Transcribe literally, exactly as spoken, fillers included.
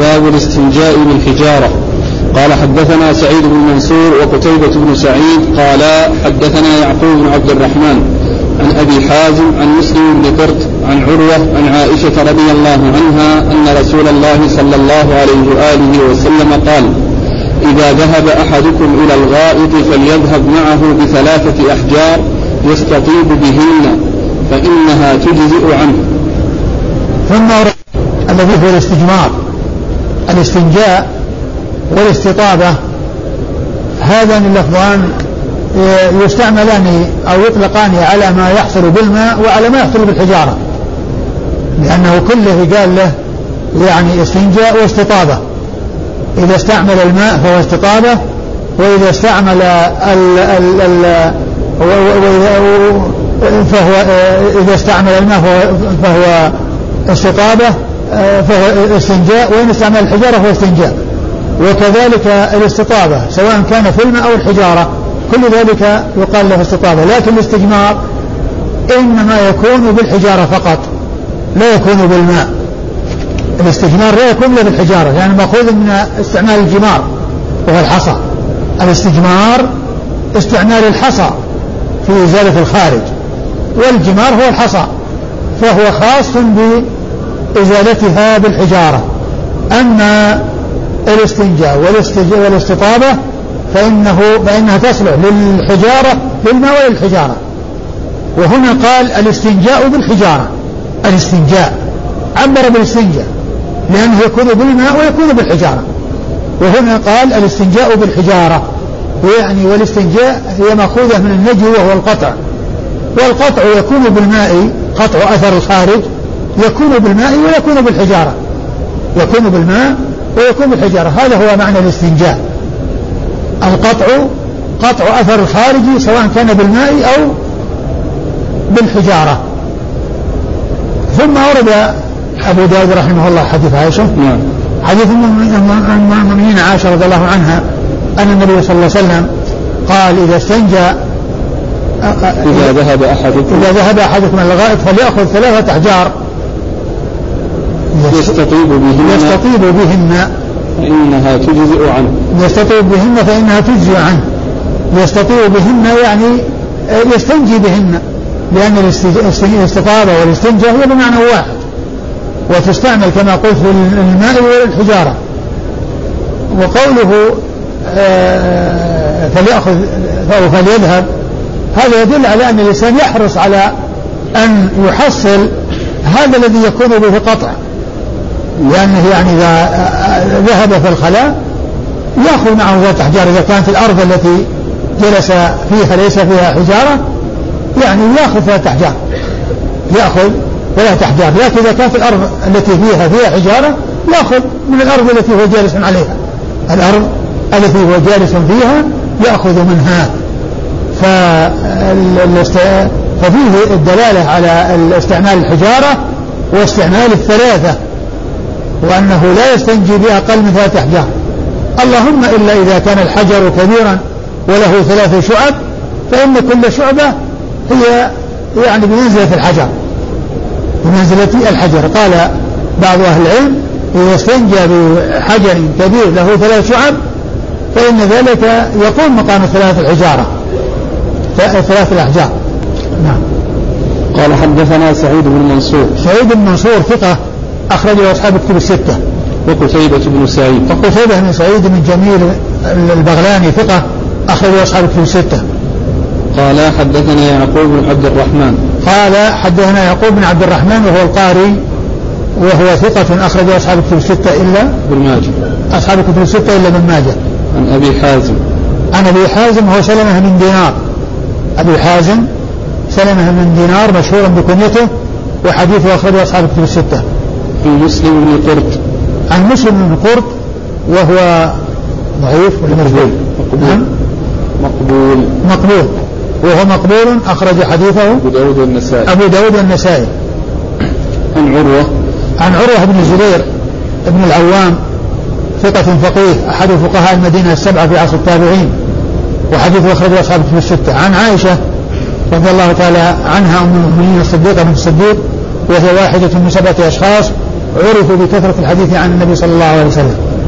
باب الاستنجاء بالحجارة. قال حدثنا سعيد بن منصور وقتيبة بن سعيد قال حدثنا يعقوب بن عبد الرحمن عن أبي حازم عن مسلم بن قرط عن عروة عن عائشة رضي الله عنها أن رسول الله صلى الله عليه وآله وسلم قال: إذا ذهب أحدكم إلى الغائط فليذهب معه بثلاثة أحجار يستطيب بهن فإنها تجزئ عنه. ثم الذي هو الاستجمار. الاستنجاء والاستطابة هذان اللفظان يستعملان أو يطلقان على ما يحصل بالماء وعلى ما يحصل بالحجارة، لأنه كله قال له يعني استنجاء واستطابة. إذا استعمل الماء فهو استطابة، وإذا استعمل ال ال ال فهو إذا استعمل الماء فهو استطابة فهو استنجاء، وإن استعمل الحجارة فهو استنجاء. وكذلك الاستطابة سواء كان في الماء أو الحجارة كل ذلك يقال له استطابة. لكن الاستجمار إنما يكون بالحجارة فقط، لا يكون بالماء. الاستجمار لا يكون له بالحجارة لأنه يعني مأخوذ من استعمال الجمار وهو الحصى. الاستجمار استعمال الحصى في إزالة الخارج، والجمار هو الحصى، فهو خاص بإزالتها بالحجارة. أما الاستنجاء والاستطابة فإنه فإنها تصلح للحجارة للماء وللحجارة. وهنا قال الاستنجاء بالحجارة. الاستنجاء عبر بالاستنجاء لأنه يكون بالماء ويكون بالحجارة، وهنا قال الاستنجاء بالحجارة، يعني والاستنجاء هي مأخوذة من النجي وهو القطع، والقطع يكون بالماء، قطع أثر الخارج يكون بالماء ويكون بالحجارة، يكون بالماء ويكون بالحجارة. هذا هو معنى الاستنجاء، القطع قطع أثر الخارج سواء كان بالماء أو بالحجارة. ثم أورد أبو داود رحمه الله حديث عائشة، حديث المؤمنين عائشة رضي الله عنها أن النبي صلى الله عليه وسلم قال: إذا استنجى إذا ذهب أحدكم إذا ذهب أحدكم إلى الغائط فليأخذ ثلاثة أحجار يستطيب بهن يستطيب بهن فإنها تجزئ عنه. يستطيب بهن فإنها تجزئ عنه. يستطيب بهن يعني يستنجي بهن، لأن الاستطابة والاستنجاء هي بمعنى واحد، وتستعمل كما قلت في الماء والحجارة. وقوله آه فليأخذ فليذهب، هذا يدل على أن الإنسان يحرص على أن يحصل هذا الذي يكون به قطع، لأنه يعني إذا ذهب في الخلاء يأخذ معه ذات أحجار. إذا كانت الأرض التي جلس فيها ليس فيها حجارة يعني يأخذ ثلاث أحجار، يأخذ ثلاث أحجار. لكن إذا كانت الأرض التي فيها فيها حجارة يأخذ من الأرض التي هو جالس عليها، الأرض التي هو جالس فيها يأخذ منها. ففيه الدلالة على استعمال الحجارة واستعمال الثلاثة، وأنه لا يستنجي بأقل من ثلاثة أحجار، اللهم إلا إذا كان الحجر كبيرا وله ثلاث شعب، فإن كل شعبة هي يعني بمنزلة الحجر، بمنزلة الحجر. قال بعض أهل العلم: إذا استنجى بحجر كبير له ثلاث شعب فإن ذلك يقوم مقام ثلاث الحجارة، ثلاث الأحجار. نعم. قال حدثنا سعيد بن منصور. سعيد بن منصور ثقة أخرجه أصحاب الكتب الستة. وقتيبة بن سعيد. وقتيبة بن سعيد بن جميل البغلاني ثقة أخرجه أصحاب الكتب الستة. قال حدثنا يعقوب بن عبد الرحمن. قال حدثنا يعقوب بن عبد الرحمن وهو القاري وهو ثقة أخرجه أصحاب الكتب الستة إلا ابن ماجه. أصحاب الكتب الستة إلا ابن ماجه. عن أبي حازم. عن أبي حازم هو سلمة بن دينار. أبي حازم سلمة بن دينار مشهور بكنيته وحديثه أخرجه أصحاب الكتب الستة. عن مسلم بن قرط. عن مسلم بن قرط وهو ضعيف ولا مقبول؟ مقبول. مقبول. مقبول وهو مقبول أخرج حديثه أبو داود والنسائي. أبو داود والنسائي. عن عروة. عن عروة بن الزبير ابن العوام ثقة فقيه أحد فقهاء المدينة السبعة في عصر التابعين، وحديثه أخرجه أصحاب الكتب الستة. عن عائشة رضي الله تعالى عنها أم المؤمنين الصديقة بنت الصديق، وهي واحدة من سبعة أشخاص عرفوا بكثرة الحديث عن النبي صلى الله عليه وسلم.